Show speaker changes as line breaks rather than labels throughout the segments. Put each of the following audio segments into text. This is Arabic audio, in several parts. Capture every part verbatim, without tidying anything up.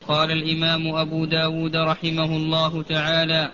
قال الإمام أبو داود رحمه الله تعالى: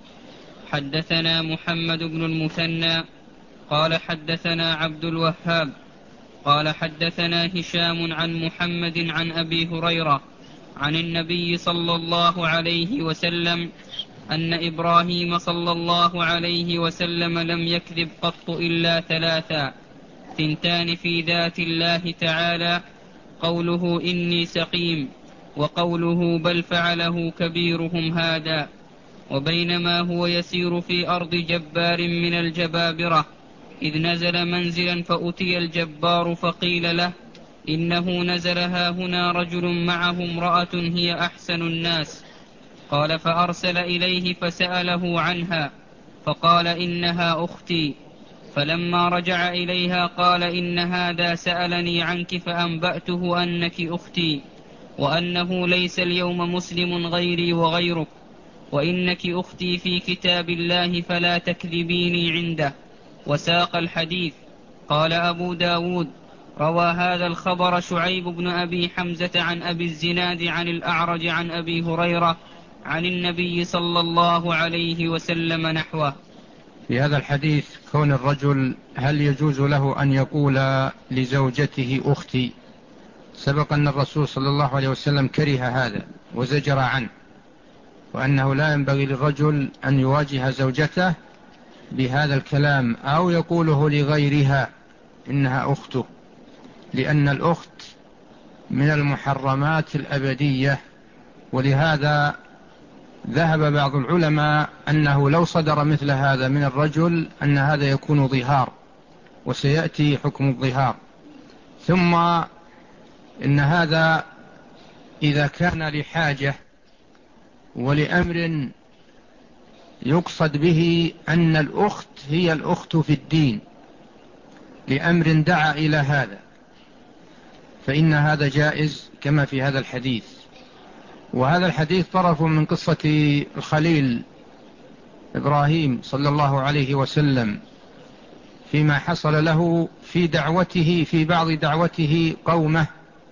حدثنا محمد بن المثنى قال حدثنا عبد الوهاب قال حدثنا هشام عن محمد عن أبي هريرة عن النبي صلى الله عليه وسلم أن إبراهيم صلى الله عليه وسلم لم يكذب قط إلا ثلاثا: ثنتان في ذات الله تعالى، قوله إني سقيم، وقوله بل فعله كبيرهم هذا. وبينما هو يسير في أرض جبار من الجبابرة إذ نزل منزلا فأتي الجبار فقيل له: إنه نزل هاهنا رجل معه امرأة هي أحسن الناس. قال: فأرسل إليه فسأله عنها فقال: إنها أختي. فلما رجع إليها قال: إن هذا سألني عنك فأنبأته أنك أختي، وأنه ليس اليوم مسلم غيري وغيرك، وإنك أختي في كتاب الله فلا تكذبيني عنده. وساق الحديث. قال أبو داود: روى هذا الخبر شعيب بن أبي حمزة عن أبي الزناد عن الأعرج عن أبي هريرة عن النبي صلى الله عليه وسلم نحوه.
في هذا الحديث كون الرجل هل يجوز له أن يقول لزوجته أختي. سبق أن الرسول صلى الله عليه وسلم كره هذا وزجر عنه، وأنه لا ينبغي للرجل أن يواجه زوجته بهذا الكلام أو يقوله لغيرها إنها أخته، لأن الأخت من المحرمات الأبدية. ولهذا ذهب بعض العلماء أنه لو صدر مثل هذا من الرجل أن هذا يكون ظهار، وسيأتي حكم الظهار. ثم إن هذا إذا كان لحاجة ولأمر يقصد به أن الأخت هي الأخت في الدين لأمر دعا إلى هذا، فإن هذا جائز كما في هذا الحديث. وهذا الحديث طرف من قصة الخليل إبراهيم صلى الله عليه وسلم فيما حصل له في دعوته في بعض دعوته قومه،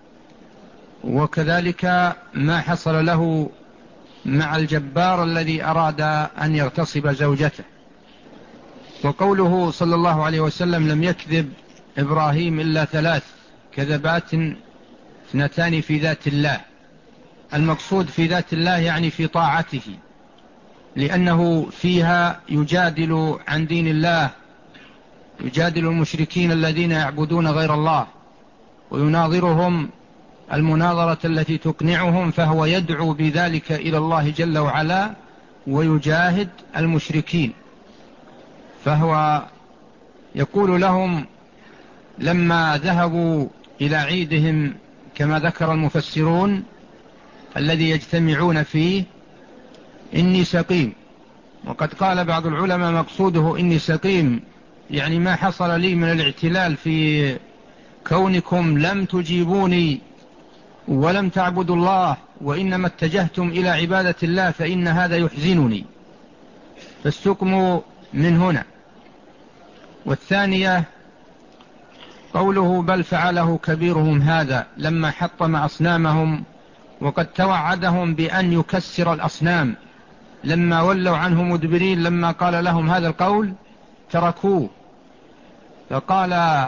وكذلك ما حصل له مع الجبار الذي أراد أن يغتصب زوجته. وقوله صلى الله عليه وسلم لم يكذب إبراهيم إلا ثلاث كذبات اثنتان في ذات الله، المقصود في ذات الله يعني في طاعته، لأنه فيها يجادل عن دين الله، يجادل المشركين الذين يعبدون غير الله ويناظرهم المناظرة التي تقنعهم، فهو يدعو بذلك إلى الله جل وعلا ويجاهد المشركين. فهو يقول لهم لما ذهبوا إلى عيدهم كما ذكر المفسرون الذي يجتمعون فيه: إني سقيم. وقد قال بعض العلماء مقصوده إني سقيم يعني ما حصل لي من الاعتلال في كونكم لم تجيبوني ولم تعبدوا الله وإنما اتجهتم إلى عبادة الله، فإن هذا يحزنني، فالسقم من هنا. والثانية قوله بل فعله كبيرهم هذا لما حطم أصنامهم، وقد توعدهم بأن يكسر الأصنام، لما ولوا عنه مدبرين لما قال لهم هذا القول تركوه، فقال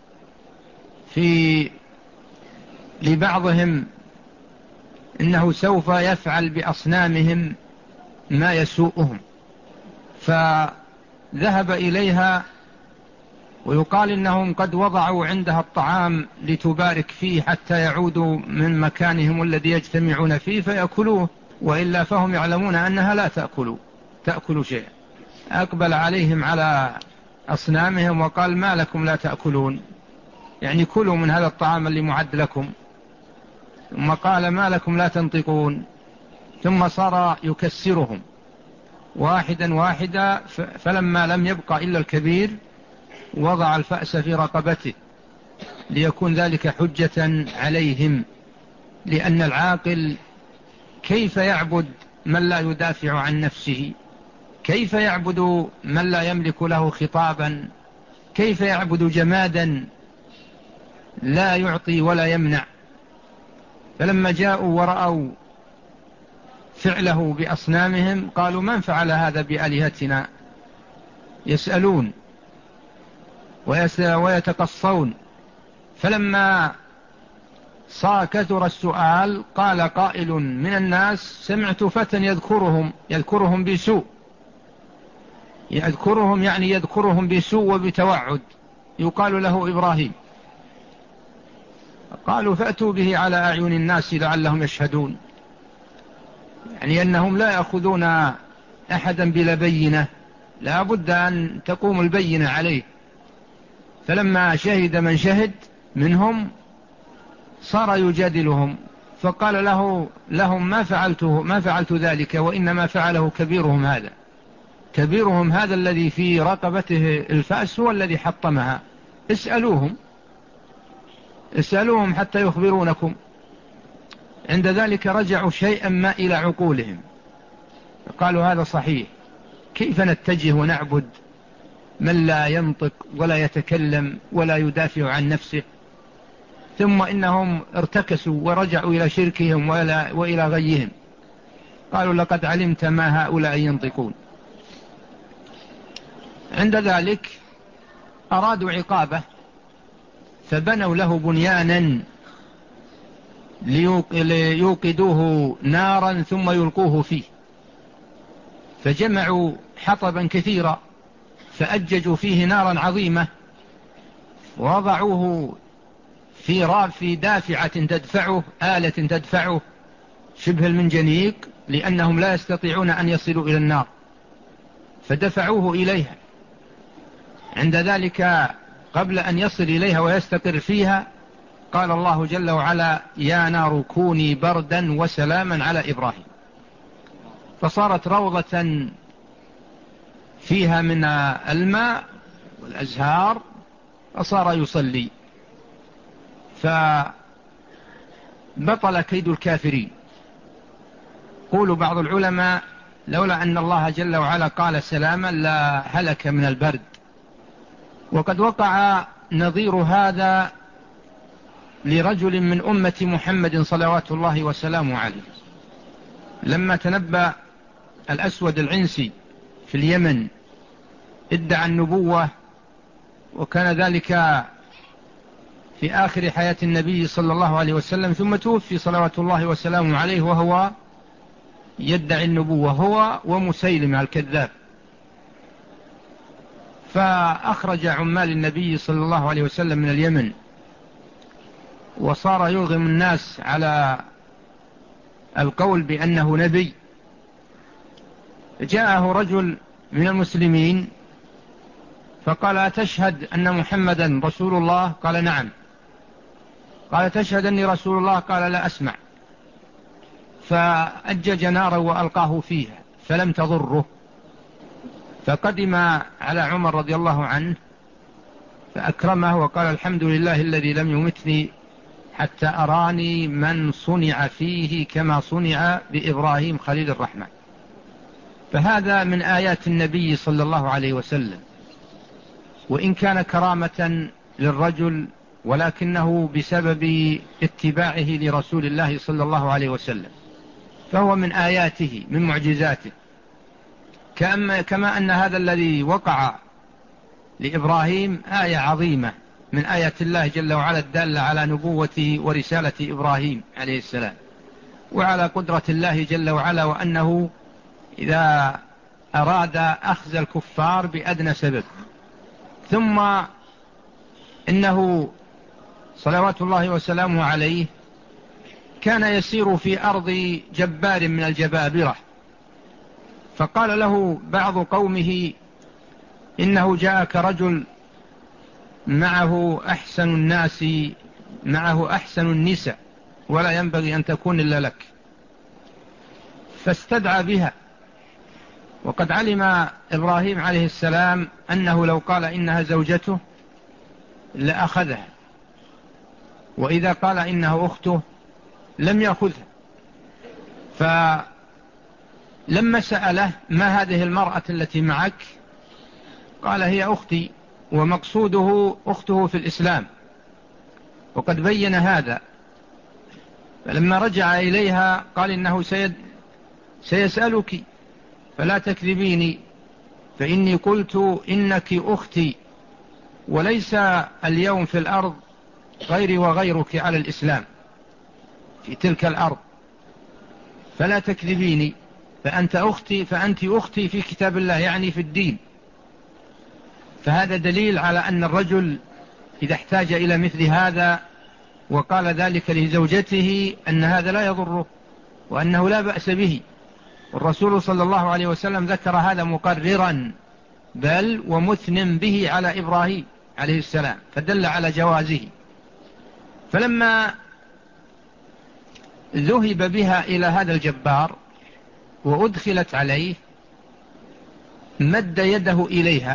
في لبعضهم إنه سوف يفعل بأصنامهم ما يسوءهم، فذهب إليها. ويقال إنهم قد وضعوا عندها الطعام لتبارك فيه حتى يعودوا من مكانهم الذي يجتمعون فيه فيأكلوه، وإلا فهم يعلمون أنها لا تأكل تأكل شيء. أقبل عليهم على أصنامهم وقال ما لكم لا تأكلون، يعني كلوا من هذا الطعام اللي معد لكم. ثم قال ما لكم لا تنطقون، ثم صار يكسرهم واحدا واحدا، فلما لم يبقى إلا الكبير وضع الفأس في رقبته ليكون ذلك حجة عليهم، لأن العاقل كيف يعبد من لا يدافع عن نفسه؟ كيف يعبد من لا يملك له خطابا؟ كيف يعبد جمادا لا يعطي ولا يمنع؟ فلما جاءوا ورأوا فعله بأصنامهم قالوا من فعل هذا بآلهتنا؟ يسألون ويتقصون. فلما صار كثر السؤال قال قائل من الناس سمعت فتى يذكرهم يذكرهم بسوء يذكرهم يعني يذكرهم بسوء وبتوعد، يقال له إبراهيم. قالوا فأتوا به على أعين الناس لعلهم يشهدون، يعني أنهم لا يأخذون أحدا بلا بينة، لا بد أن تقوم البينة عليه. فلما شهد من شهد منهم صار يجادلهم، فقال له لهم ما فعلته ما فعلت ذلك، وإنما فعله كبيرهم هذا كبيرهم هذا الذي في رقبته الفأس هو الذي حطمها، اسألوهم اسألوهم حتى يخبرونكم. عند ذلك رجعوا شيئا ما إلى عقولهم، قالوا هذا صحيح، كيف نتجه ونعبد من لا ينطق ولا يتكلم ولا يدافع عن نفسه؟ ثم إنهم ارتكسوا ورجعوا إلى شركهم وإلى غيهم. قالوا لقد علمت ما هؤلاء ينطقون. عند ذلك أرادوا عقابه، فبنوا له بنيانا ليوقدوه نارا ثم يلقوه فيه، فجمعوا حطبا كثيرا فأججوا فيه نارا عظيمة، ووضعوه في راف دافعة تدفعه آلة تدفعه شبه المنجنيق، لأنهم لا يستطيعون أن يصلوا إلى النار، فدفعوه إليها. عند ذلك قبل أن يصل إليها ويستقر فيها قال الله جل وعلا يا نار كوني بردا وسلاما على إبراهيم، فصارت روضة فيها من الماء والأزهار، فصار يصلي، فبطل كيد الكافرين. قول بعض العلماء لولا أن الله جل وعلا قال سلاما لا هلك من البرد. وقد وقع نظير هذا لرجل من أمة محمد صلوات الله وسلامه عليه، لما تنبأ الأسود العنسي في اليمن ادعى النبوة، وكان ذلك في آخر حياة النبي صلى الله عليه وسلم، ثم توفي صلوات الله وسلامه عليه وهو يدعي النبوة هو ومسيلمة الكذاب. فأخرج عمال النبي صلى الله عليه وسلم من اليمن، وصار يرغم الناس على القول بأنه نبي. جاءه رجل من المسلمين فقال أتشهد أن محمدا رسول الله؟ قال نعم. قال تشهد أني رسول الله؟ قال لا أسمع. فأجج نارا وألقاه فيها فلم تضره، فقدم على عمر رضي الله عنه فأكرمه وقال الحمد لله الذي لم يمتني حتى أراني من صنع فيه كما صنع بإبراهيم خليل الرحمن. فهذا من آيات النبي صلى الله عليه وسلم، وإن كان كرامة للرجل ولكنه بسبب اتباعه لرسول الله صلى الله عليه وسلم، فهو من آياته من معجزاته. كما أن هذا الذي وقع لإبراهيم آية عظيمة من آيات الله جل وعلا الدالة على نبوته ورسالة إبراهيم عليه السلام، وعلى قدرة الله جل وعلا، وأنه إذا أراد أخذ الكفار بأدنى سبب. ثم إنه صلوات الله وسلامه عليه كان يسير في أرض جبار من الجبابرة، فقال له بعض قومه إنه جاءك رجل معه أحسن الناس معه أحسن النساء ولا ينبغي أن تكون إلا لك، فاستدعى بها. وقد علم إبراهيم عليه السلام أنه لو قال إنها زوجته لأخذها، وإذا قال إنها أخته لم يأخذها. فلما سأله ما هذه المرأة التي معك؟ قال هي أختي، ومقصوده أخته في الإسلام، وقد بين هذا. فلما رجع إليها قال إنه سيد سيسألك فلا تكذبيني، فإني قلت إنك أختي، وليس اليوم في الأرض غيري وغيرك على الإسلام في تلك الأرض، فلا تكذبيني، فأنت أختي فأنت أختي في كتاب الله، يعني في الدين. فهذا دليل على أن الرجل إذا احتاج إلى مثل هذا وقال ذلك لزوجته أن هذا لا يضره وأنه لا بأس به. والرسول صلى الله عليه وسلم ذكر هذا مقررا بل ومثنى به على إبراهيم عليه السلام، فدل على جوازه. فلما ذهب بها إلى هذا الجبار وأدخلت عليه مد يده إليها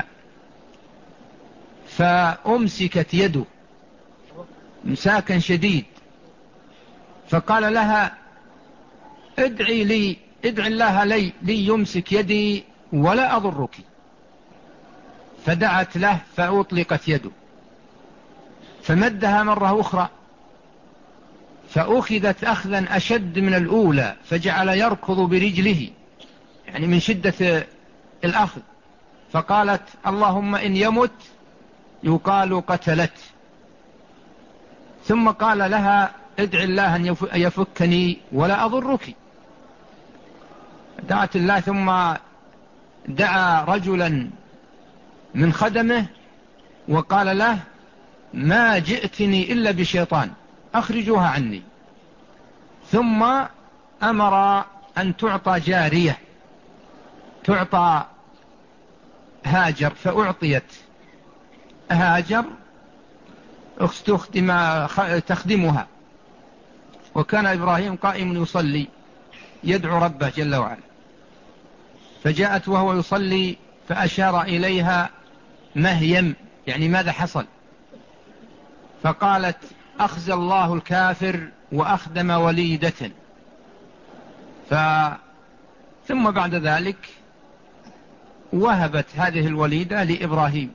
فأمسكت يده مساكا شديد، فقال لها ادعي لي ادعي الله لي, لي يمسك يدي ولا أضرك. فدعت له فأطلقت يده، فمدها مرة أخرى فأخذت أخذا أشد من الأولى، فجعل يركض برجله يعني من شدة الأخذ. فقالت اللهم إن يمت يقال قتلت. ثم قال لها ادعي الله أن يفكني ولا أضرك. دعت الله، ثم دعا رجلا من خدمه وقال له ما جئتني إلا بشيطان أخرجوها عني. ثم أمر أن تعطى جارية تعطى هاجر، فأعطيت هاجر تخدمها. وكان إبراهيم قائم يصلي يدعو ربه جل وعلا، فجاءت وهو يصلي فأشار إليها مهيم يعني ماذا حصل، فقالت أخزى الله الكافر وأخدم وليدة. ف... ثم بعد ذلك وهبت هذه الوليدة لإبراهيم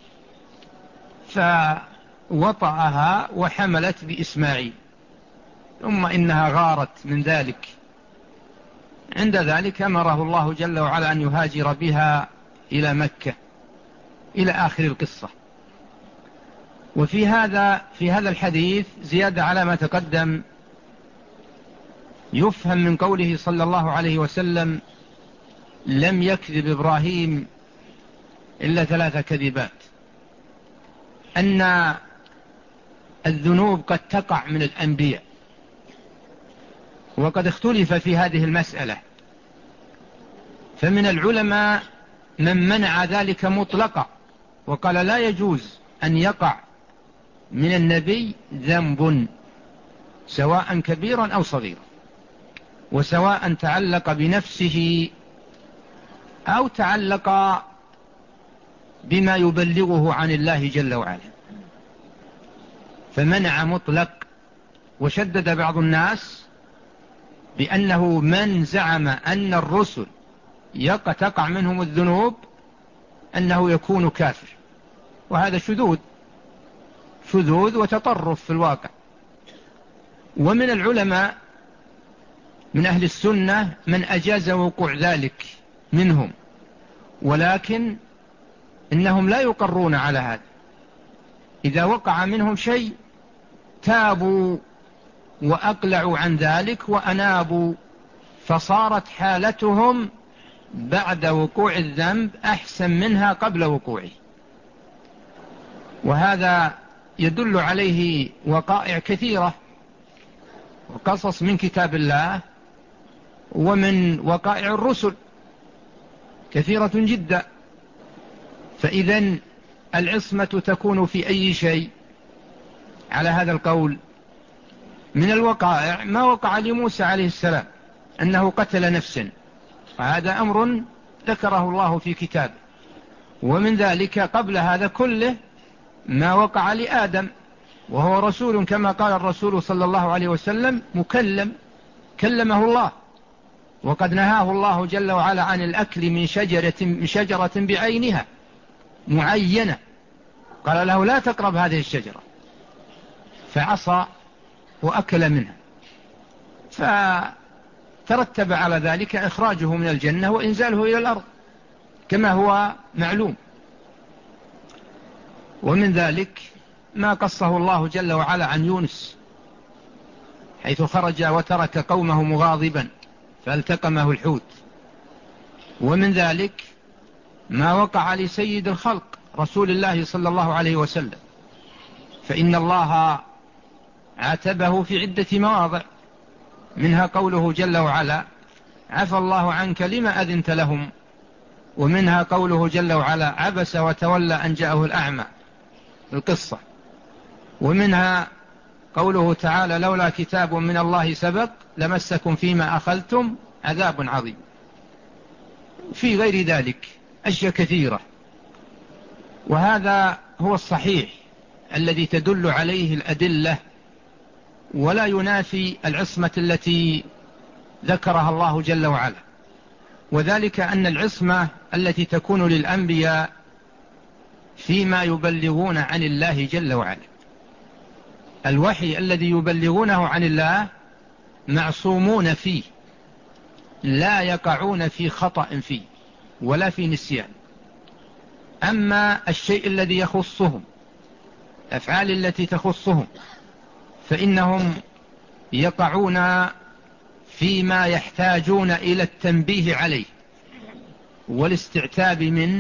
فوطأها وحملت بإسماعيل، ثم إنها غارت من ذلك. عند ذلك أمره الله جل وعلا أن يهاجر بها إلى مكة إلى آخر القصة. وفي هذا في هذا الحديث زيادة على ما تقدم، يفهم من قوله صلى الله عليه وسلم لم يكذب إبراهيم إلا ثلاث كذبات، أن الذنوب قد تقع من الأنبياء، وقد اختلف في هذه المسألة، فمن العلماء من منع ذلك مطلقا وقال لا يجوز أن يقع من النبي ذنب سواء كبيرا أو صغيرا، وسواء تعلق بنفسه أو تعلق بما يبلغه عن الله جل وعلا، فمنع مطلق. وشدد بعض الناس بأنه من زعم أن الرسل تقع منهم الذنوب أنه يكون كافر، وهذا شذوذ شذوذ وتطرف في الواقع. ومن العلماء من أهل السنة من أجاز وقوع ذلك منهم، ولكن إنهم لا يقرون على هذا. إذا وقع منهم شيء تابوا وأقلعوا عن ذلك وأنابوا، فصارت حالتهم بعد وقوع الذنب أحسن منها قبل وقوعه. وهذا يدل عليه وقائع كثيرة وقصص من كتاب الله ومن وقائع الرسل كثيرة جدا. فإذن العصمة تكون في أي شيء على هذا القول. من الوقائع ما وقع لموسى عليه السلام أنه قتل نفسا، وهذا أمر ذكره الله في كتابه. ومن ذلك قبل هذا كله ما وقع لآدم، وهو رسول كما قال الرسول صلى الله عليه وسلم مكلم، كلمه الله، وقد نهاه الله جل وعلا عن الأكل من شجرة, من شجرة بعينها معينة، قال له لا تقرب هذه الشجرة، فعصى وأكل منها. ترتب على ذلك إخراجه من الجنة وإنزاله إلى الأرض كما هو معلوم. ومن ذلك ما قصه الله جل وعلا عن يونس حيث خرج وترك قومه مغاضبا فالتقمه الحوت. ومن ذلك ما وقع لسيد الخلق رسول الله صلى الله عليه وسلم، فإن الله عاتبه في عدة مواضع، منها قوله جل وعلا عفى الله عنك لما أذنت لهم، ومنها قوله جل وعلا عبس وتولى أن جاءه الأعمى القصة، ومنها قوله تعالى لولا كتاب من الله سبق لمسكم فيما أخذتم عذاب عظيم. في غير ذلك أشياء كثيرة، وهذا هو الصحيح الذي تدل عليه الأدلة ولا ينافي العصمة التي ذكرها الله جل وعلا، وذلك أن العصمة التي تكون للأنبياء فيما يبلغون عن الله جل وعلا، الوحي الذي يبلغونه عن الله معصومون فيه، لا يقعون في خطأ فيه ولا في نسيان. أما الشيء الذي يخصهم، الأفعال التي تخصهم، فإنهم يقعون فيما يحتاجون إلى التنبيه عليه والاستعتاب منه،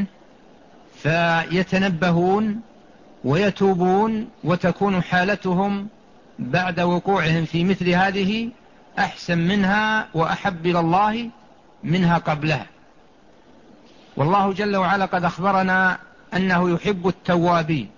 فيتنبهون ويتوبون، وتكون حالتهم بعد وقوعهم في مثل هذه أحسن منها وأحب إلى الله منها قبلها. والله جل وعلا قد أخبرنا أنه يحب التوابين،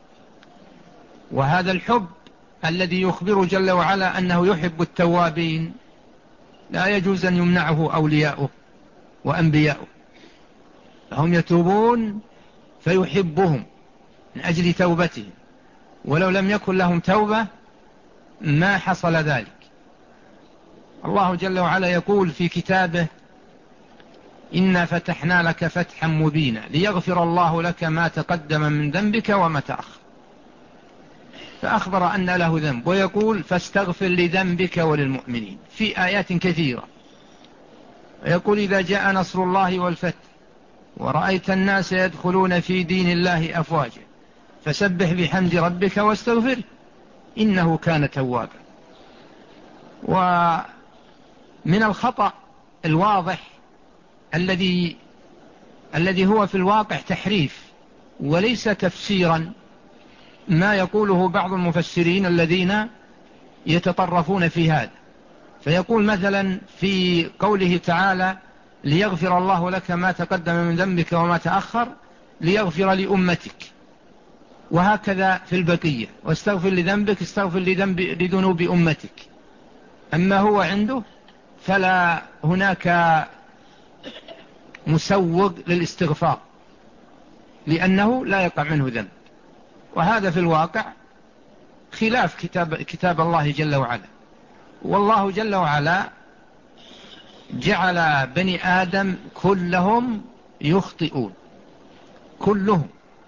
وهذا الحب الذي يخبر جل وعلا أنه يحب التوابين لا يجوز أن يمنعه أولياؤه وأنبياؤه، فهم يتوبون فيحبهم من أجل توبتهم، ولو لم يكن لهم توبة ما حصل ذلك. الله جل وعلا يقول في كتابه إنا فتحنا لك فتحا مبينا ليغفر الله لك ما تقدم من ذنبك وما تأخر، فأخبر أن له ذنب، ويقول فاستغفر لذنبك وللمؤمنين في آيات كثيرة، ويقول إذا جاء نصر الله والفتح ورأيت الناس يدخلون في دين الله أفواجا فسبح بحمد ربك واستغفر إنه كان توابا. ومن الخطأ الواضح الذي الذي هو في الواقع تحريف وليس تفسيرا ما يقوله بعض المفسرين الذين يتطرفون في هذا، فيقول مثلا في قوله تعالى ليغفر الله لك ما تقدم من ذنبك وما تأخر ليغفر لأمتك، وهكذا في البقية واستغفر لذنبك استغفر لذنب لذنوب أمتك. أما هو عنده فلا هناك مسوغ للاستغفار لأنه لا يقع منه ذنب، وهذا في الواقع خلاف كتاب, كتاب الله جل وعلا. والله جل وعلا جعل بني آدم كلهم يخطئون كلهم،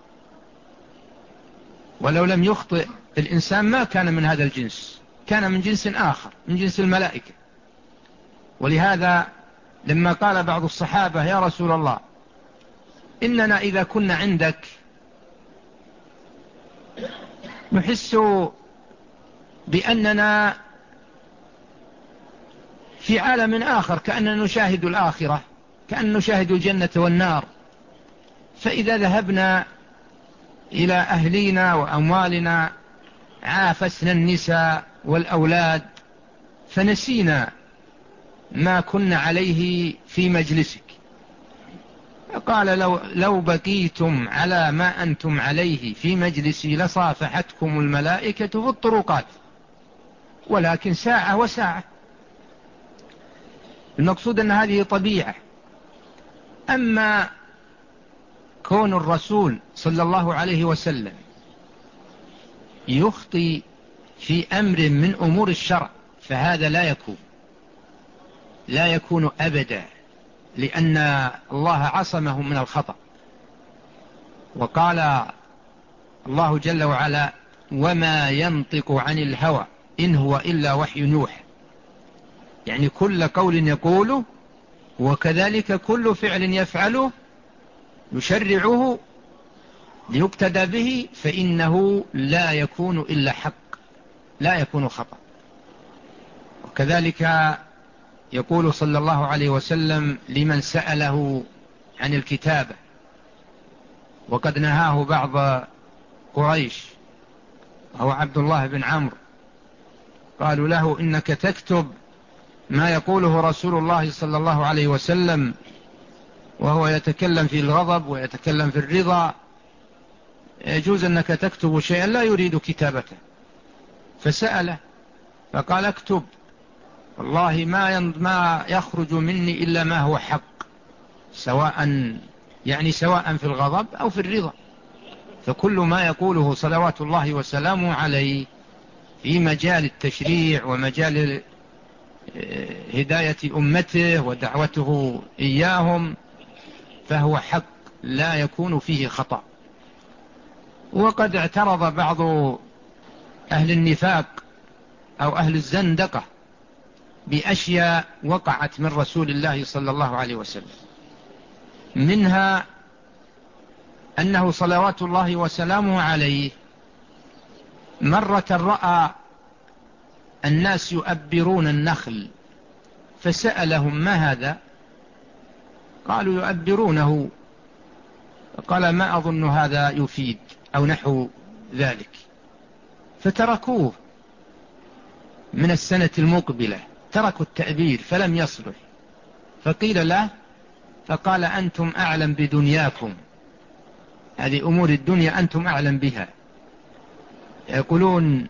ولو لم يخطئ الإنسان ما كان من هذا الجنس، كان من جنس آخر من جنس الملائكة. ولهذا لما قال بعض الصحابة يا رسول الله إننا إذا كنا عندك نحس بأننا في عالم آخر، كأننا نشاهد الآخرة، كأننا نشاهد الجنة والنار، فإذا ذهبنا إلى أهلينا وأموالنا عافسنا النساء والأولاد فنسينا ما كنا عليه في مجلسك. قال لو, لو بقيتم على ما أنتم عليه في مجلسي لصافحتكم الملائكة في الطرقات، ولكن ساعة وساعة. المقصود أن هذه طبيعة. أما كون الرسول صلى الله عليه وسلم يخطي في أمر من أمور الشرع فهذا لا يكون لا يكون أبدا، لأن الله عصمه من الخطأ. وقال الله جل وعلا وما ينطق عن الهوى إن هو إلا وحي يوحى. يعني كل قول يقوله وكذلك كل فعل يفعله يشرعه ليقتدى به فإنه لا يكون إلا حق، لا يكون خطأ. وكذلك يقول صلى الله عليه وسلم لمن سأله عن الكتابة وقد نهاه بعض قريش وهو عبد الله بن عمرو، قالوا له إنك تكتب ما يقوله رسول الله صلى الله عليه وسلم وهو يتكلم في الغضب ويتكلم في الرضا، يجوز أنك تكتب شيئا لا يريد كتابته. فسأله فقال اكتب، والله ما ما يخرج مني إلا ما هو حق، سواء يعني سواء في الغضب أو في الرضا. فكل ما يقوله صلوات الله وسلامه عليه في مجال التشريع ومجال هداية أمته ودعوته إياهم فهو حق لا يكون فيه خطأ. وقد اعترض بعض أهل النفاق أو أهل الزندقة بأشياء وقعت من رسول الله صلى الله عليه وسلم، منها أنه صلوات الله وسلامه عليه مرة رأى الناس يؤبرون النخل فسألهم ما هذا؟ قالوا يؤبرونه، قال ما أظن هذا يفيد أو نحو ذلك، فتركوه. من السنة المقبلة تركوا التأبير فلم يصلح، فقيل له فقال أنتم أعلم بدنياكم، هذه أمور الدنيا أنتم أعلم بها. يقولون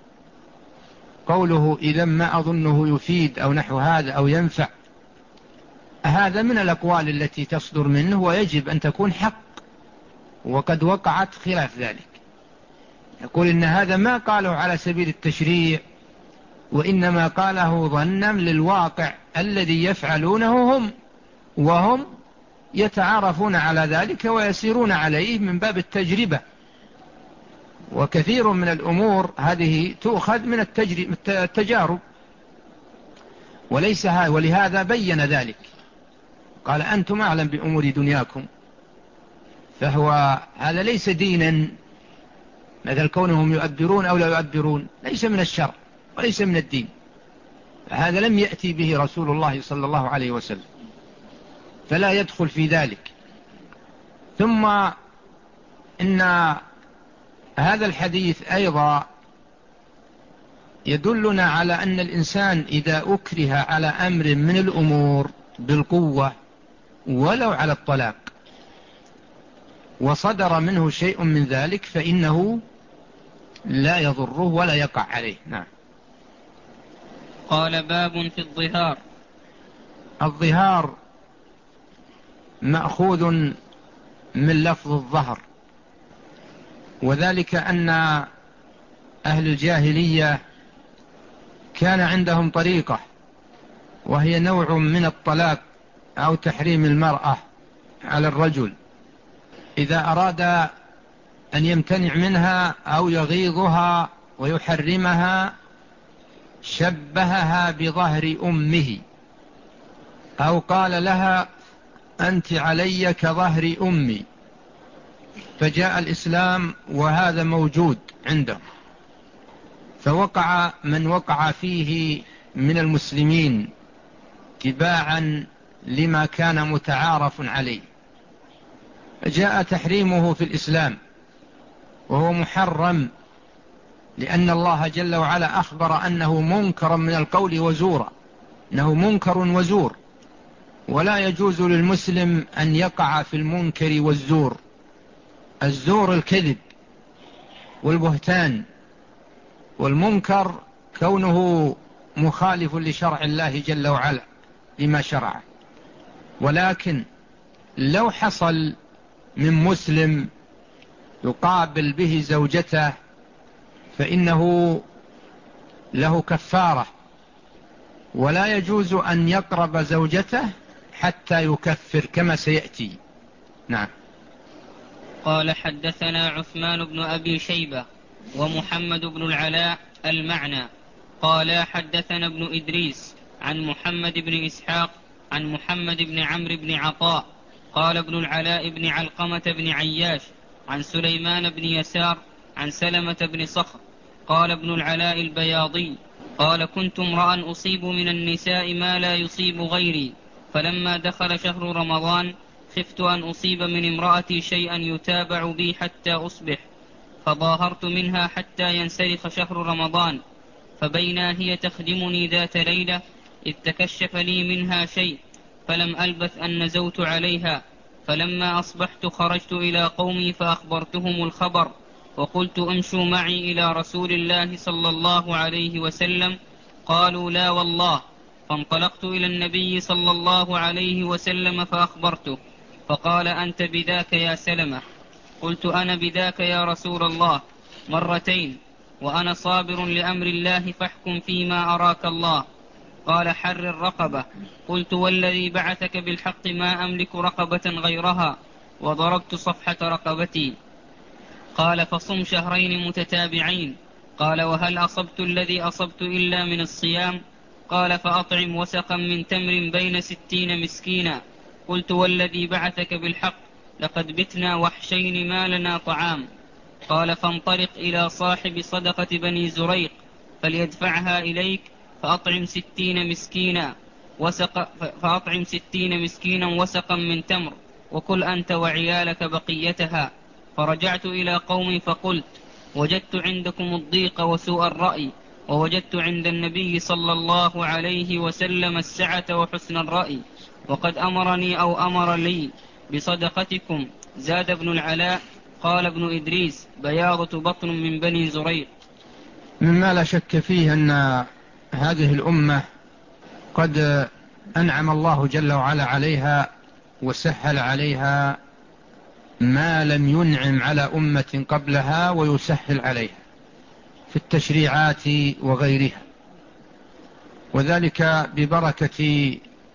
قوله إذا ما أظنه يفيد أو نحو هذا أو ينفع، هذا من الأقوال التي تصدر منه ويجب أن تكون حق، وقد وقعت خلاف ذلك. يقول إن هذا ما قاله على سبيل التشريع، وإنما قاله ظنا للواقع الذي يفعلونه هم، وهم يتعارفون على ذلك ويسيرون عليه من باب التجربة. وكثير من الأمور هذه تؤخذ من التجارب وليس هذا، ولهذا بين ذلك قال أنتم أعلم بأمور دنياكم. فهو هذا ليس دينا، مثل كونهم يؤبرون أو لا يؤبرون ليس من الشرع وليس من الدين، هذا لم يأتي به رسول الله صلى الله عليه وسلم، فلا يدخل في ذلك. ثم إن هذا الحديث أيضا يدلنا على أن الإنسان إذا أكره على أمر من الأمور بالقوة ولو على الطلاق وصدر منه شيء من ذلك فإنه لا يضره ولا يقع عليه. نعم.
قال باب في الظهار.
الظهار مأخوذ من لفظ الظهر، وذلك أن أهل الجاهلية كان عندهم طريقة وهي نوع من الطلاق أو تحريم المرأة على الرجل، إذا أراد أن يمتنع منها أو يغيظها ويحرمها شبهها بظهر أمه، أو قال لها أنت علي كظهر أمي. فجاء الإسلام وهذا موجود عنده، فوقع من وقع فيه من المسلمين تباعا لما كان متعارف عليه، جاء تحريمه في الإسلام وهو محرم، لأن الله جل وعلا أخبر أنه منكر من القول وزورا، أنه منكر وزور، ولا يجوز للمسلم أن يقع في المنكر والزور. الزور الكذب والبهتان، والمنكر كونه مخالف لشرع الله جل وعلا لما شرعه. ولكن لو حصل من مسلم يقابل به زوجته فإنه له كفارة، ولا يجوز أن يقرب زوجته حتى يكفر كما سيأتي. نعم.
قال حدثنا عثمان بن أبي شيبة ومحمد بن العلاء المعنى قال حدثنا ابن إدريس عن محمد بن إسحاق عن محمد بن عمرو بن عطاء قال ابن العلاء بن علقمة بن عياش عن سليمان بن يسار عن سلمة بن صخر قال ابن العلاء البياضي قال كنت امرأ أصيب من النساء ما لا يصيب غيري، فلما دخل شهر رمضان خفت أن أصيب من امرأتي شيئا يتابع بي حتى أصبح، فظاهرت منها حتى ينسلخ شهر رمضان، فبينا هي تخدمني ذات ليلة إذ تكشف لي منها شيء، فلم ألبث أن نزوت عليها، فلما أصبحت خرجت إلى قومي فأخبرتهم الخبر، وقلت امشوا معي إلى رسول الله صلى الله عليه وسلم، قالوا لا والله، فانطلقت إلى النبي صلى الله عليه وسلم فأخبرته، فقال أنت بذاك يا سلمة؟ قلت أنا بذاك يا رسول الله مرتين، وأنا صابر لأمر الله فاحكم فيما أراك الله. قال حرر رقبة. قلت والذي بعثك بالحق ما أملك رقبة غيرها، وضربت صفحة رقبتي. قال فصم شهرين متتابعين. قال وهل أصبت الذي أصبت إلا من الصيام؟ قال فأطعم وسقا من تمر بين ستين مسكينا. قلت والذي بعثك بالحق لقد بتنا وحشين ما لنا طعام. قال فانطلق إلى صاحب صدقة بني زريق فليدفعها إليك، فأطعم ستين مسكينا وسق فأطعم ستين مسكينا وسقا من تمر، وكل أنت وعيالك بقيتها. فرجعت إلى قومي فقلت وجدت عندكم الضيق وسوء الرأي، ووجدت عند النبي صلى الله عليه وسلم السعة وحسن الرأي، وقد أمرني أو أمر لي بصدقتكم. زاد ابن العلاء قال ابن إدريس بياضة بطن من بني زريق.
مما لا شك فيه أن هذه الأمة قد أنعم الله جل وعلا عليها وسهل عليها ما لم ينعم على أمة قبلها ويسهل عليها في التشريعات وغيرها، وذلك ببركة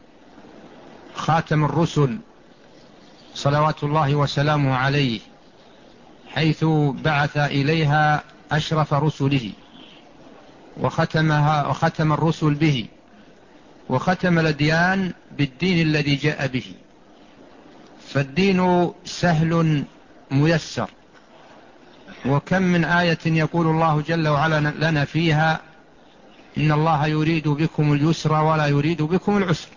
خاتم الرسل صلوات الله وسلامه عليه، حيث بعث إليها أشرف رسله وختمها وختم الرسل به، وختم الأديان بالدين الذي جاء به. فالدين سهل ميسر، وكم من آية يقول الله جل وعلا لنا فيها إن الله يريد بكم اليسر ولا يريد بكم العسر،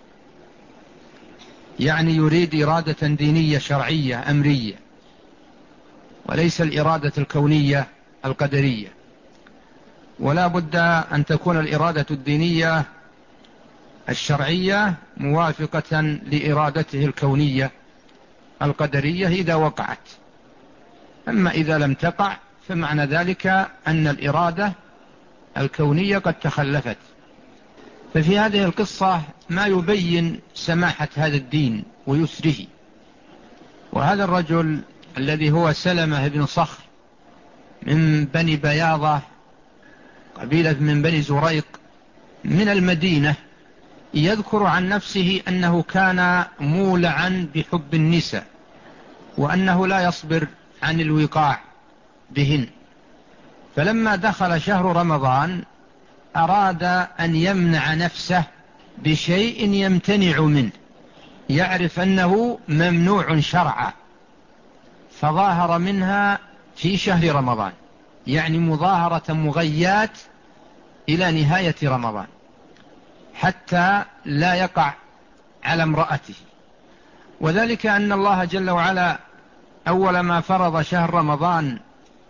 يعني يريد إرادة دينية شرعية أمرية، وليس الإرادة الكونية القدرية. ولا بد أن تكون الإرادة الدينية الشرعية موافقة لإرادته الكونية القدرية إذا وقعت. أما إذا لم تقع فمعنى ذلك أن الإرادة الكونية قد تخلفت. ففي هذه القصة ما يبين سماحة هذا الدين ويسره. وهذا الرجل الذي هو سلمة بن صخر من بني بياضة، قبيلة من بني زريق من المدينة، يذكر عن نفسه أنه كان مولعا بحب النساء، وأنه لا يصبر عن الوقاع بهن. فلما دخل شهر رمضان أراد أن يمنع نفسه بشيء يمتنع منه، يعرف أنه ممنوع شرعا، فظاهر منها في شهر رمضان، يعني مظاهرة مغيات إلى نهاية رمضان حتى لا يقع على امرأته. وذلك أن الله جل وعلا أول ما فرض شهر رمضان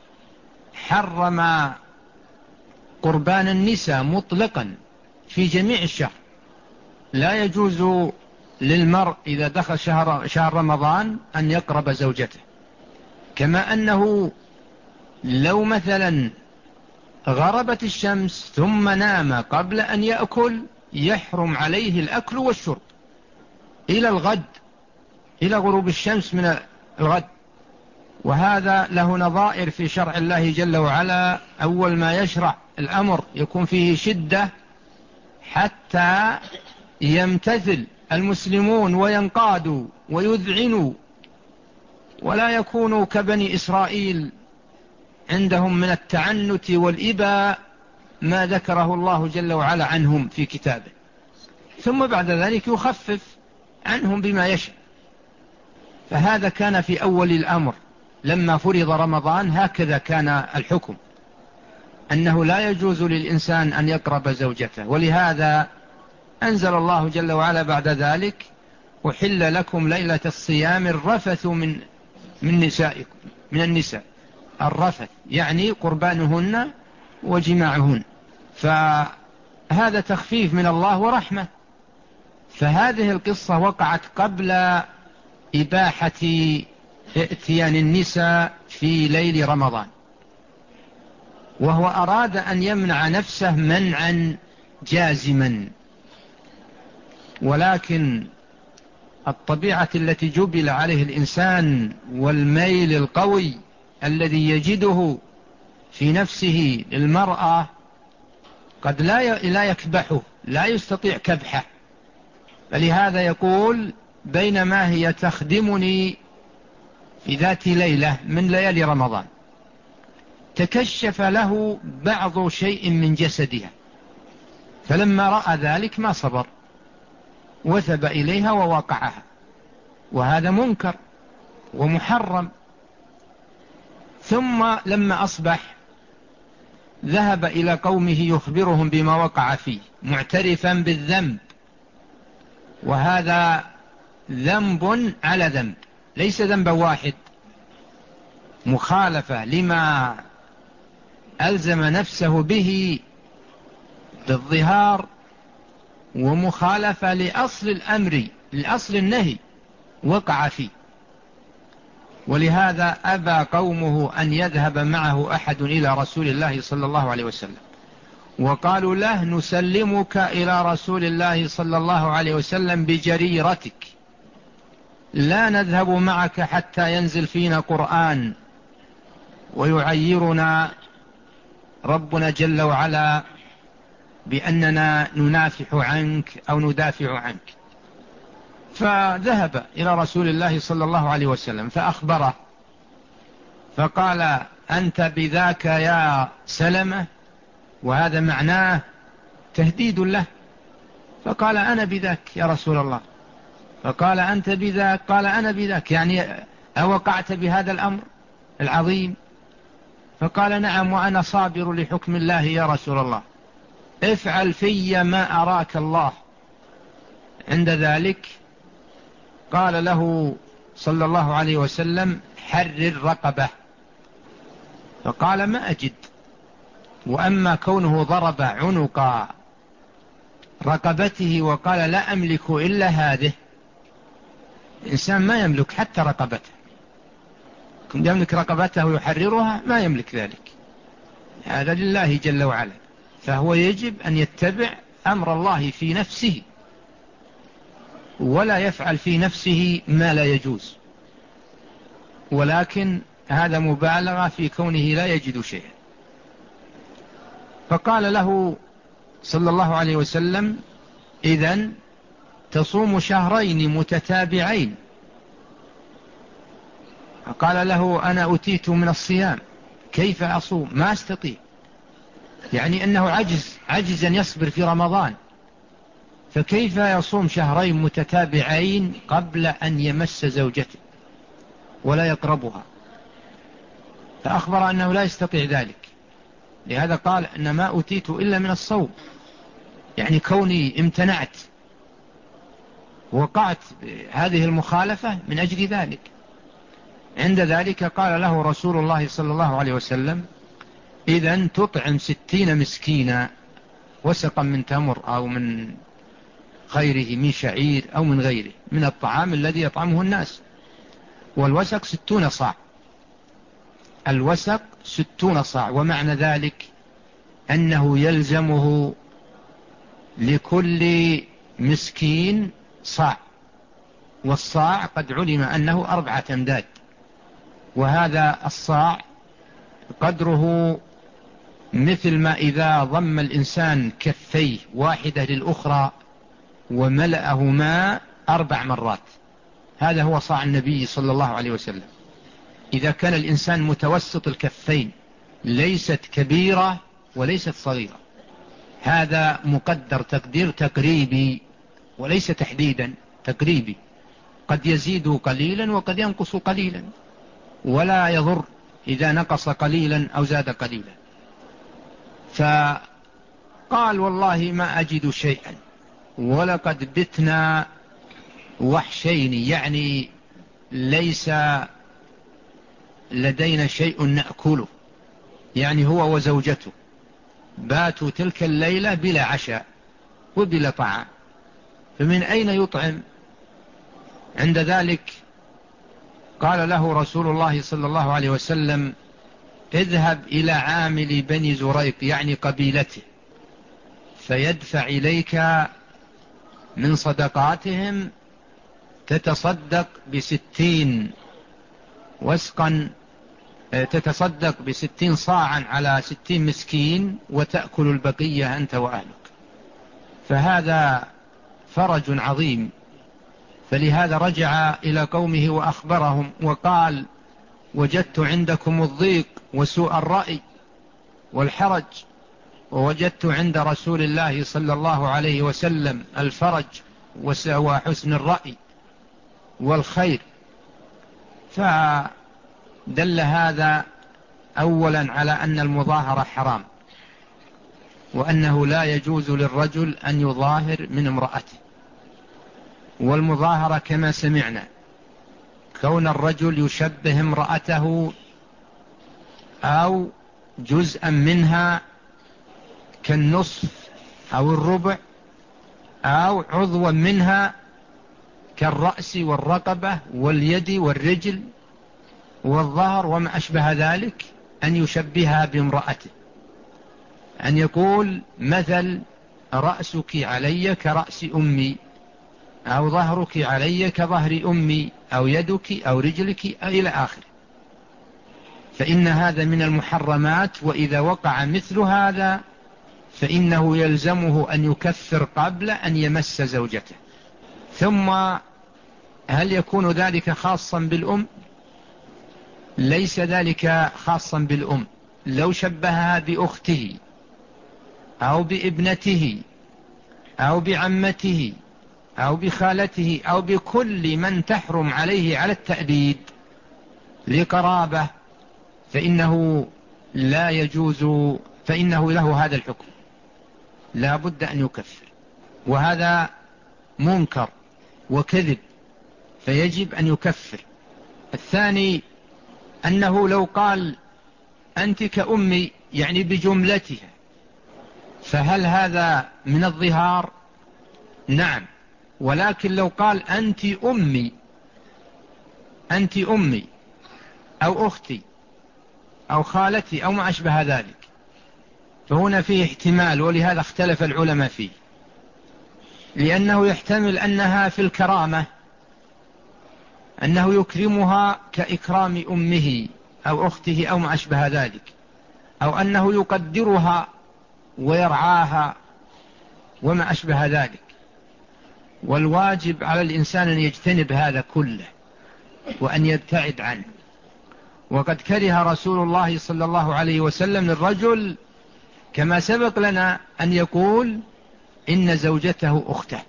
حرم قربان النساء مطلقا في جميع الشهر. لا يجوز للمرء إذا دخل شهر, شهر رمضان أن يقرب زوجته، كما أنه لو مثلا غربت الشمس ثم نام قبل أن يأكل يحرم عليه الأكل والشرب إلى الغد، إلى غروب الشمس من الغد. وهذا له نظائر في شرع الله جل وعلا. أول ما يشرع الأمر يكون فيه شدة حتى يمتثل المسلمون وينقادوا ويذعنوا، ولا يكونوا كبني إسرائيل عندهم من التعنت والإباء ما ذكره الله جل وعلا عنهم في كتابه. ثم بعد ذلك يخفف عنهم بما يشاء. فهذا كان في أول الأمر لما فرض رمضان، هكذا كان الحكم، أنه لا يجوز للإنسان أن يقرب زوجته. ولهذا أنزل الله جل وعلا بعد ذلك: أحل لكم ليلة الصيام الرفث من من نسائكم من النساء. الرفث يعني قربانهن وجماعهن، فهذا تخفيف من الله ورحمة. فهذه القصة وقعت قبل إباحة ائتيان النساء في ليل رمضان، وهو أراد أن يمنع نفسه منعا جازما. ولكن الطبيعة التي جبل عليه الإنسان والميل القوي الذي يجده في نفسه للمرأة قد لا يكبحه، لا يستطيع كبحه. فلهذا يقول: بينما هي تخدمني في ذات ليلة من ليالي رمضان تكشف له بعض شيء من جسدها، فلما رأى ذلك ما صبر، وثب إليها ووقعها، وهذا منكر ومحرم. ثم لما أصبح ذهب إلى قومه يخبرهم بما وقع فيه معترفا بالذنب، وهذا ذنب على ذنب، ليس ذنب واحد، مخالفة لما ألزم نفسه به بالظهار، ومخالفة لأصل الأمر، لأصل النهي وقع فيه. ولهذا أبى قومه أن يذهب معه أحد إلى رسول الله صلى الله عليه وسلم، وقالوا له: نسلمك إلى رسول الله صلى الله عليه وسلم بجريرتك، لا نذهب معك حتى ينزل فينا قرآن ويعيرنا ربنا جل وعلا بأننا ننافح عنك أو ندافع عنك. فذهب إلى رسول الله صلى الله عليه وسلم فأخبره، فقال: أنت بذاك يا سلمة؟ وهذا معناه تهديد له. فقال: أنا بذاك يا رسول الله. فقال: أنت بذاك؟ قال: أنا بذاك، يعني أوقعت بهذا الأمر العظيم؟ فقال: نعم، وأنا صابر لحكم الله يا رسول الله، افعل في ما أراك الله. عند ذلك قال له صلى الله عليه وسلم: حرر رقبة. فقال: ما أجد. وأما كونه ضرب عنق رقبته وقال: لا أملك إلا هذه، الإنسان ما يملك حتى رقبته، كن يملك رقبته ويحررها، ما يملك ذلك، هذا لله جل وعلا. فهو يجب أن يتبع أمر الله في نفسه، ولا يفعل في نفسه ما لا يجوز، ولكن هذا مبالغة في كونه لا يجد شيئا. فقال له صلى الله عليه وسلم: إذن تصوم شهرين متتابعين. فقال له: أنا أتيت من الصيام، كيف أصوم؟ ما أستطيع، يعني أنه عجز عجزا يصبر في رمضان، فكيف يصوم شهرين متتابعين قبل أن يمس زوجته ولا يقربها؟ فأخبر أنه لا يستطيع ذلك. لهذا قال: أن ما أتيت إلا من الصوم، يعني كوني امتنعت وقعت هذه المخالفة من أجل ذلك. عند ذلك قال له رسول الله صلى الله عليه وسلم: إذن تطعم ستين مسكينا، وسقا من تمر أو من غيره، من شعير أو من غيره من الطعام الذي يطعمه الناس. والوسق ستون صاع، الوسق ستون صاع. ومعنى ذلك أنه يلزمه لكل مسكين صاع، والصاع قد علم أنه أربعة أمداد، وهذا الصاع قدره مثل ما إذا ضم الإنسان كفيه واحدة للأخرى وملأهما أربع مرات، هذا هو صاع النبي صلى الله عليه وسلم. إذا كان الإنسان متوسط الكفين، ليست كبيرة وليست صغيرة، هذا مقدر تقدير تقريبي وليس تحديدا تقريبي، قد يزيد قليلا وقد ينقص قليلا، ولا يضر إذا نقص قليلا أو زاد قليلا. فقال والله ما أجد شيئا ولقد بتنا وحشين، يعني ليس لدينا شيء نأكله، يعني هو وزوجته باتوا تلك الليلة بلا عشاء وبلا طعام، فمن أين يطعم؟ عند ذلك قال له رسول الله صلى الله عليه وسلم: اذهب إلى عامل بني زريق، يعني قبيلته، فيدفع إليك من صدقاتهم، تتصدق بستين وسقا، تتصدق بستين صاعا على ستين مسكين، وتأكل البقية أنت وأهلك. فهذا فرج عظيم. فلهذا رجع إلى قومه وأخبرهم وقال: وجدت عندكم الضيق وسوء الرأي والحرج، ووجدت عند رسول الله صلى الله عليه وسلم الفرج وحسن الرأي والخير. فدل هذا أولا على أن المظاهرة حرام، وأنه لا يجوز للرجل أن يظاهر من امرأته. والمظاهرة كما سمعنا كون الرجل يشبه امرأته أو جزءا منها كالنصف أو الربع، أو عضوا منها كالرأس والرقبة واليد والرجل والظهر وما أشبه ذلك، أن يشبهها بامرأته، أن يقول مثل: رأسك علي كرأس أمي، أو ظهرك علي كظهر أمي، أو يدك أو رجلك إلى آخر. فإن هذا من المحرمات، وإذا وقع مثل هذا فإنه يلزمه أن يكفر قبل أن يمس زوجته. ثم هل يكون ذلك خاصا بالأم؟ ليس ذلك خاصا بالأم. لو شبهها بأخته أو بابنته أو بعمته أو بخالته أو بكل من تحرم عليه على التأبيد لقرابة، فإنه لا يجوز، فإنه له هذا الحكم، لا بد أن يكفر، وهذا منكر وكذب، فيجب أن يكفر. الثاني أنه لو قال: أنت كأمي، يعني بجملتها، فهل هذا من الظهار؟ نعم. ولكن لو قال: أنت أمي، أنت أمي أو أختي أو خالتي أو ما أشبه ذلك، فهنا فيه احتمال، ولهذا اختلف العلماء فيه، لأنه يحتمل أنها في الكرامة، أنه يكرمها كإكرام أمه أو أخته أو ما أشبه ذلك، أو أنه يقدرها ويرعاها وما أشبه ذلك. والواجب على الإنسان أن يجتنب هذا كله وأن يبتعد عنه. وقد كره رسول الله صلى الله عليه وسلم للرجل كما سبق لنا أن يقول: إن زوجته أخته،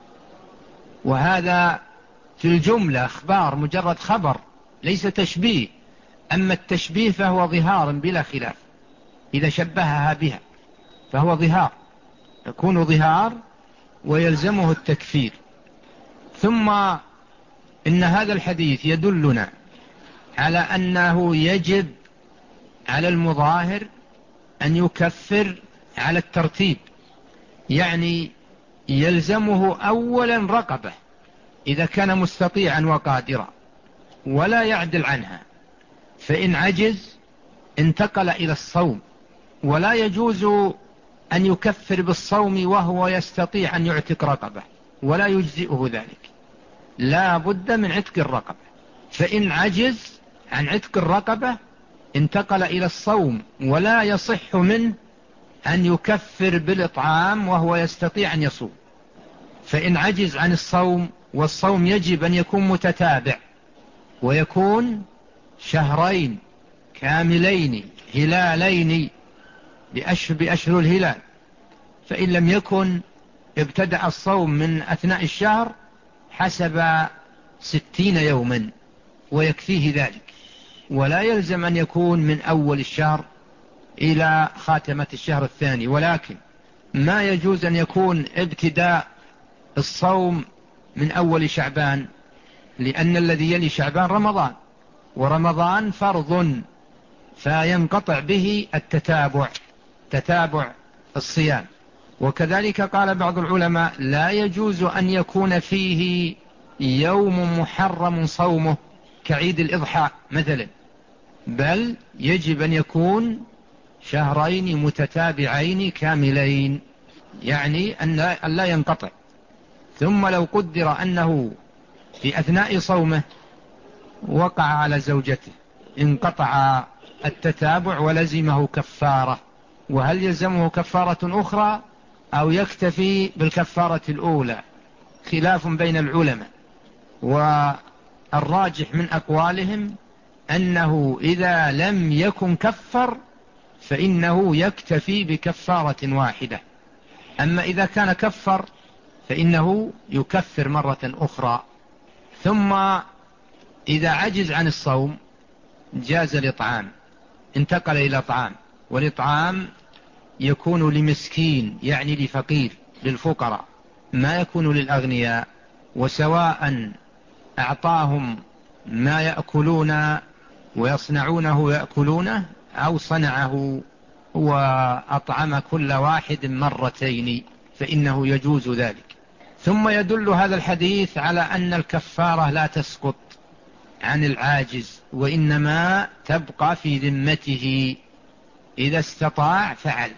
وهذا في الجملة أخبار، مجرد خبر ليس تشبيه. أما التشبيه فهو ظهار بلا خلاف، إذا شبهها بها فهو ظهار، يكون ظهار ويلزمه التكفير. ثم إن هذا الحديث يدلنا على أنه يجب على المظاهر أن يكفر على الترتيب، يعني يلزمه أولا رقبة إذا كان مستطيعا وقادرا ولا يعدل عنها، فإن عجز انتقل إلى الصوم، ولا يجوز أن يكفر بالصوم وهو يستطيع أن يعتق رقبة، ولا يجزئه ذلك، لا بد من عتق الرقبة. فإن عجز عن عتق الرقبة انتقل إلى الصوم، ولا يصح منه أن يكفر بالإطعام وهو يستطيع أن يصوم. فإن عجز عن الصوم، والصوم يجب أن يكون متتابع، ويكون شهرين كاملين هلالين بأشهر, بأشهر الهلال، فإن لم يكن ابتدأ الصوم من أثناء الشهر حسب ستين يوما ويكفيه ذلك، ولا يلزم أن يكون من أول الشهر إلى خاتمة الشهر الثاني، ولكن ما يجوز أن يكون ابتداء الصوم من أول شعبان، لأن الذي يلي شعبان رمضان، ورمضان فرض فينقطع به التتابع، تتابع الصيام. وكذلك قال بعض العلماء لا يجوز أن يكون فيه يوم محرم صومه كعيد الإضحى مثلا، بل يجب أن يكون شهرين متتابعين كاملين، يعني أن لا ينقطع. ثم لو قدر أنه في أثناء صومه وقع على زوجته انقطع التتابع ولزمه كفارة، وهل يلزمه كفارة أخرى أو يكتفي بالكفارة الأولى؟ خلاف بين العلماء، والراجح من أقوالهم أنه إذا لم يكن كفر فإنه يكتفي بكفارة واحدة، أما إذا كان كفر فإنه يكفر مرة أخرى. ثم إذا عجز عن الصوم جاز الإطعام، انتقل إلى طعام، والإطعام يكون لمسكين يعني لفقير، للفقراء، ما يكون للأغنياء، وسواء أعطاهم ما يأكلون ويصنعونه ويأكلونه أو صنعه وأطعم كل واحد مرتين فإنه يجوز ذلك. ثم يدل هذا الحديث على أن الكفارة لا تسقط عن العاجز، وإنما تبقى في ذمته إذا استطاع فعل،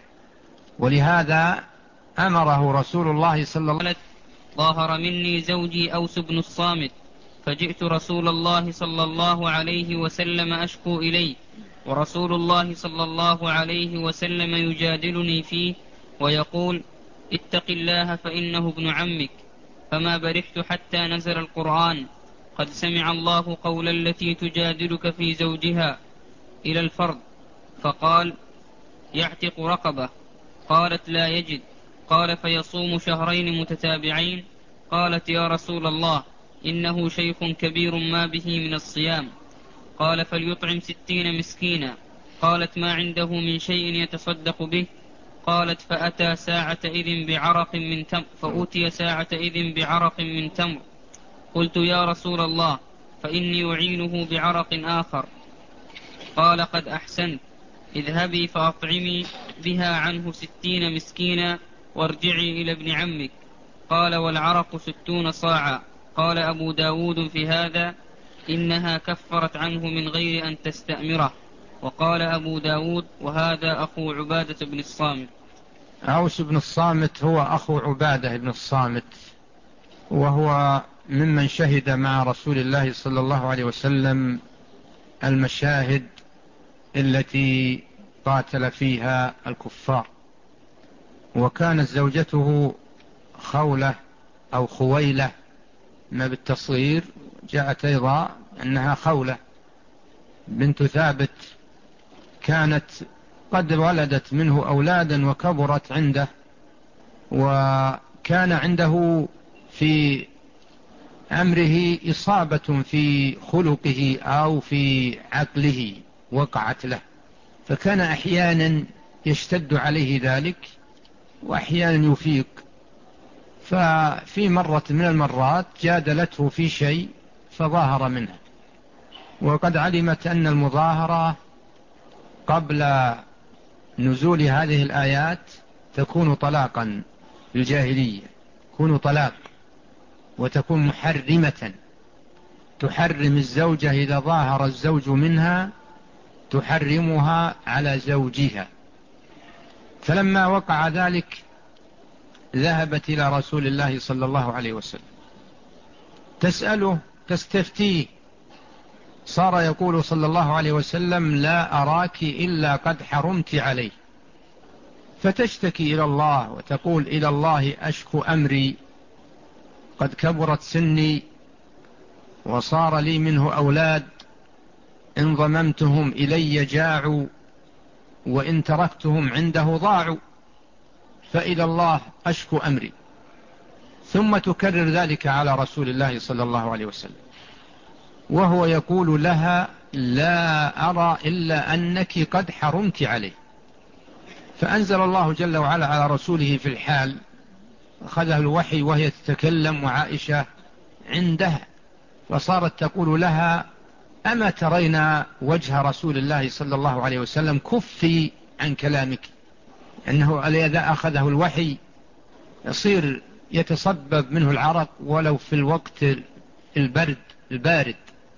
ولهذا أمره رسول الله صلى الله عليه وسلم.
ظاهر مني زوجي أوس بن الصامت، فجئت رسول الله صلى الله عليه وسلم أشكو إليه، ورسول الله صلى الله عليه وسلم يجادلني فيه ويقول: اتق الله فإنه ابن عمك. فما برحت حتى نزل القرآن: قد سمع الله قول التي تجادلك في زوجها إلى الفرض، فقال: يعتق رقبة. قالت: لا يجد. قال: فيصوم شهرين متتابعين. قالت: يا رسول الله، إنه شيخ كبير ما به من الصيام. قال: فليطعم ستين مسكينا. قالت: ما عنده من شيء يتصدق به. قالت: فأتى ساعة إذن بعرق من تمر فأتي ساعة إذن بعرق من تمر. قلت: يا رسول الله، فإني أعينه بعرق آخر. قال: قد أحسنت، اذهبي فأطعمي بها عنه ستين مسكينا وارجعي إلى ابن عمك. قال: والعرق ستون صاعا. قال أبو داود في هذا: إنها كفرت عنه من غير أن تستأمره. وقال أبو داود: وهذا أخو عبادة بن الصامت.
أوس بن الصامت هو أخو عبادة بن الصامت، وهو ممن شهد مع رسول الله صلى الله عليه وسلم المشاهد التي قاتل فيها الكفار، وكانت زوجته خولة أو خويلة ما بالتصغير، جاءت أيضا أنها خولة بنت ثابت، كانت قد ولدت منه أولادا وكبرت عنده، وكان عنده في أمره إصابة في خلقه أو في عقله وقعت له، فكان أحيانا يشتد عليه ذلك وأحيانا يفيق. ففي مرة من المرات جادلته في شيء فظاهر منها، وقد علمت أن المظاهرة قبل نزول هذه الآيات تكون طلاقا في الجاهلية، تكون طلاق وتكون محرمة، تحرم الزوجة إذا ظاهر الزوج منها تحرمها على زوجها. فلما وقع ذلك ذهبت إلى رسول الله صلى الله عليه وسلم تسأله تستفتيه، صار يقول صلى الله عليه وسلم: لا أراك إلا قد حرمت عليه. فتشتكي إلى الله وتقول: إلى الله أشكو أمري، قد كبرت سني وصار لي منه أولاد، إن ضممتهم إلي جاعوا وإن تركتهم عنده ضاعوا، فإلى الله أشكو أمري. ثم تكرر ذلك على رسول الله صلى الله عليه وسلم، وهو يقول لها: لا أرى إلا أنك قد حرمت عليه. فأنزل الله جل وعلا على رسوله في الحال، أخذها الوحي وهي تتكلم وعائشة عندها، فصارت تقول لها: أما ترين وجه رسول الله صلى الله عليه وسلم، كفي عن كلامك. أنه إذا أخذه الوحي يصير يتصبب منه العرق ولو في الوقت البرد البارد،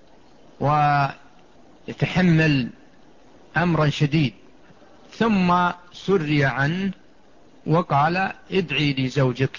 ويتحمل أمرا شديد. ثم سري عنه وقال: ادعي لي زوجك.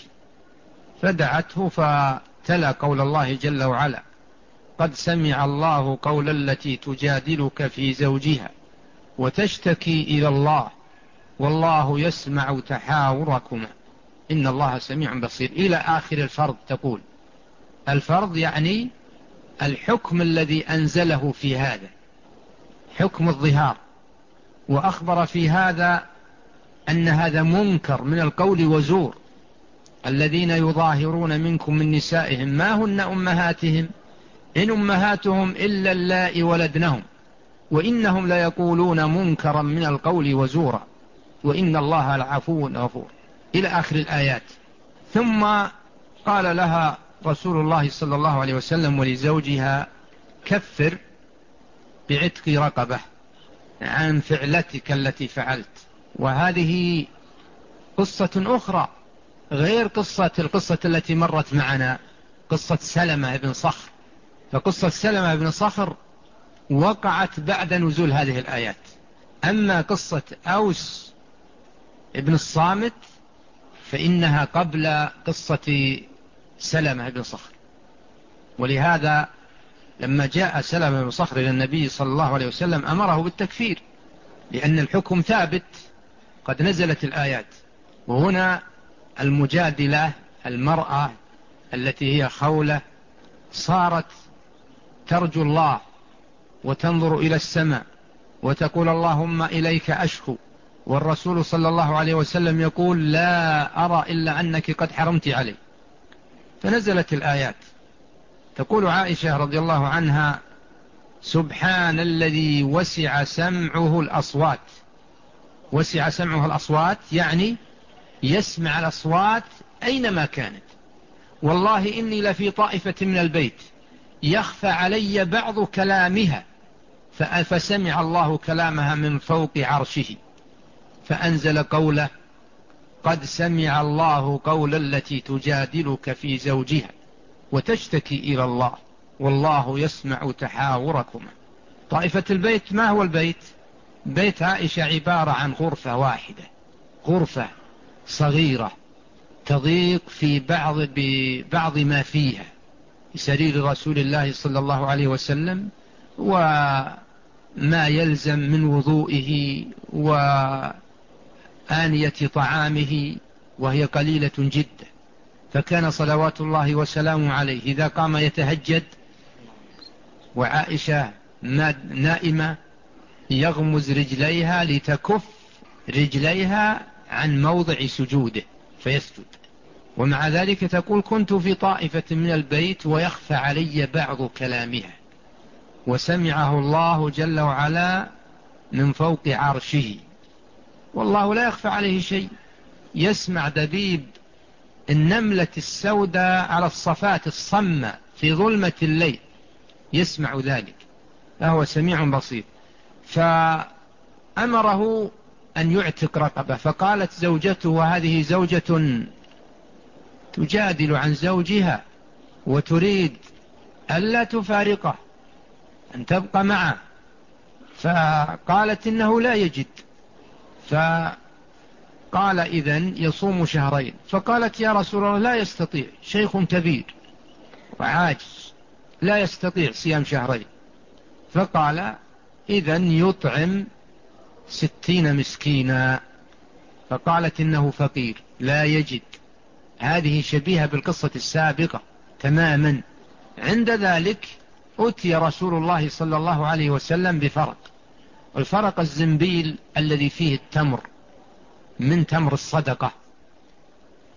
فدعته فتلا قول الله جل وعلا: قد سمع الله قول التي تجادلك في زوجها وتشتكي إلى الله والله يسمع تحاوركما إن الله سميع بصير، إلى آخر الفرض. تقول الفرض يعني الحكم الذي أنزله في هذا، حكم الظهار، وأخبر في هذا أن هذا منكر من القول وزور. الذين يظاهرون منكم من نسائهم ما هن أمهاتهم إن أمهاتهم إلا اللائي ولدنهم وإنهم ليقولون منكرا من القول وزورا وإن الله لعفو غفور، إلى آخر الآيات. ثم قال لها رسول الله صلى الله عليه وسلم ولزوجها: كفر بعتق رقبة عن فعلتك التي فعلت. وهذه قصة أخرى غير قصة القصة التي مرت معنا، قصة سلمة بن صخر. فقصة سلمة بن صخر وقعت بعد نزول هذه الآيات، أما قصة أوس بن الصامت فإنها قبل قصة سلمة بن صخر. ولهذا لما جاء سلمة بن صخر إلى النبي صلى الله عليه وسلم أمره بالتكفير، لأن الحكم ثابت، قد نزلت الآيات. وهنا المجادلة، المرأة التي هي خولة، صارت ترجو الله وتنظر إلى السماء وتقول: اللهم إليك أشكو. والرسول صلى الله عليه وسلم يقول: لا أرى إلا أنك قد حرمت عليه. فنزلت الآيات. تقول عائشة رضي الله عنها: سبحان الذي وسع سمعه الأصوات. وسع سمعه الأصوات يعني يسمع الأصوات أينما كانت. والله إني لفي طائفة من البيت يخفى علي بعض كلامها فسمع الله كلامها من فوق عرشه فأنزل قوله: قد سمع الله قول التي تجادلك في زوجها وتشتكي إلى الله والله يسمع تحاوركما. طائفة البيت، ما هو البيت؟ بيت عائشة عبارة عن غرفة واحدة، غرفة صغيرة تضيق في بعض ببعض ما فيها، سرير رسول الله صلى الله عليه وسلم وما يلزم من وضوئه وآنية طعامه، وهي قليلة جدا. فكان صلوات الله وسلامه عليه إذا قام يتهجد وعائشة نائمة يغمز رجليها لتكف رجليها عن موضع سجوده فيسجد. ومع ذلك تقول: كنت في طائفة من البيت ويخفى علي بعض كلامها وسمعه الله جل وعلا من فوق عرشه. والله لا يخفى عليه شيء، يسمع دبيب النملة السوداء على الصفات الصمة في ظلمة الليل، يسمع ذلك، فهو سميع بصير. فأمره أن يعتق رقبة. فقالت زوجته، وهذه زوجة تجادل عن زوجها وتريد ألا تفارقه، أن تبقى معه، فقالت إنه لا يجد. فقال: إذن يصوم شهرين. فقالت: يا رسول الله لا يستطيع، شيخ كبير وعاجز لا يستطيع صيام شهرين. فقال: إذن يطعم ستين مسكينا. فقالت: إنه فقير لا يجد. هذه شبيهة بالقصة السابقة تماما. عند ذلك أتي رسول الله صلى الله عليه وسلم بفرق، والفرق الزنبيل الذي فيه التمر من تمر الصدقة،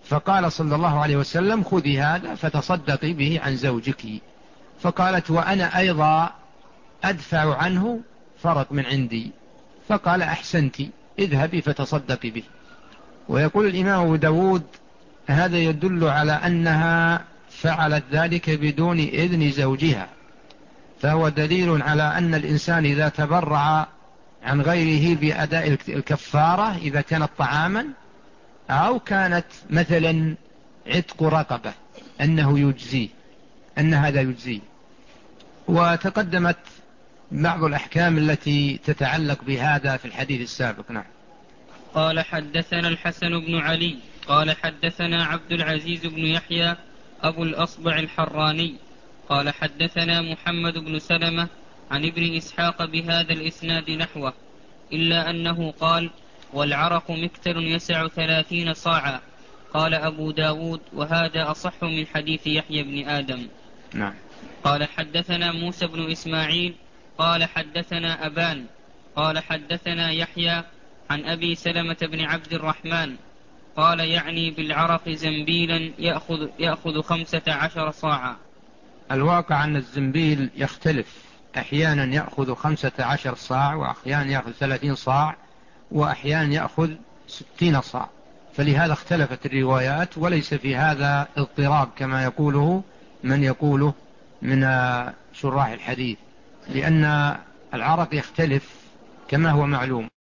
فقال صلى الله عليه وسلم خذي هذا فتصدقي به عن زوجك. فقالت وأنا أيضا أدفع عنه فرق من عندي. فقال أحسنت، اذهبي فتصدقي به. ويقول الإمام أبو داود هذا يدل على أنها فعلت ذلك بدون إذن زوجها، فهو دليل على أن الإنسان إذا تبرع عن غيره بأداء الكفارة إذا كانت طعاما أو كانت مثلا عتق رقبة أنه يجزيه، أن هذا يجزيه. وتقدمت بعض الأحكام التي تتعلق بهذا في الحديث السابق. نعم.
قال حدثنا الحسن بن علي قال حدثنا عبد العزيز بن يحيى أبو الأصبع الحراني قال حدثنا محمد بن سلمة عن ابن إسحاق بهذا الإسناد نحوه، إلا أنه قال والعرق مكتل يسع ثلاثين صاعا. قال أبو داود وهذا أصح من حديث يحيى بن آدم.
نعم.
قال حدثنا موسى بن إسماعيل قال حدثنا أبان قال حدثنا يحيى عن أبي سلمة بن عبد الرحمن قال يعني بالعرق زنبيلا يأخذ, يأخذ خمسة عشر صاعا.
الواقع أن الزنبيل يختلف، أحيانا يأخذ خمسة عشر صاع، وأحيانا يأخذ ثلاثين صاع، وأحيانا يأخذ ستين صاع، فلهذا اختلفت الروايات، وليس في هذا اضطراب كما يقوله من يقوله من شراح الحديث، لأن العرق يختلف كما هو معلوم.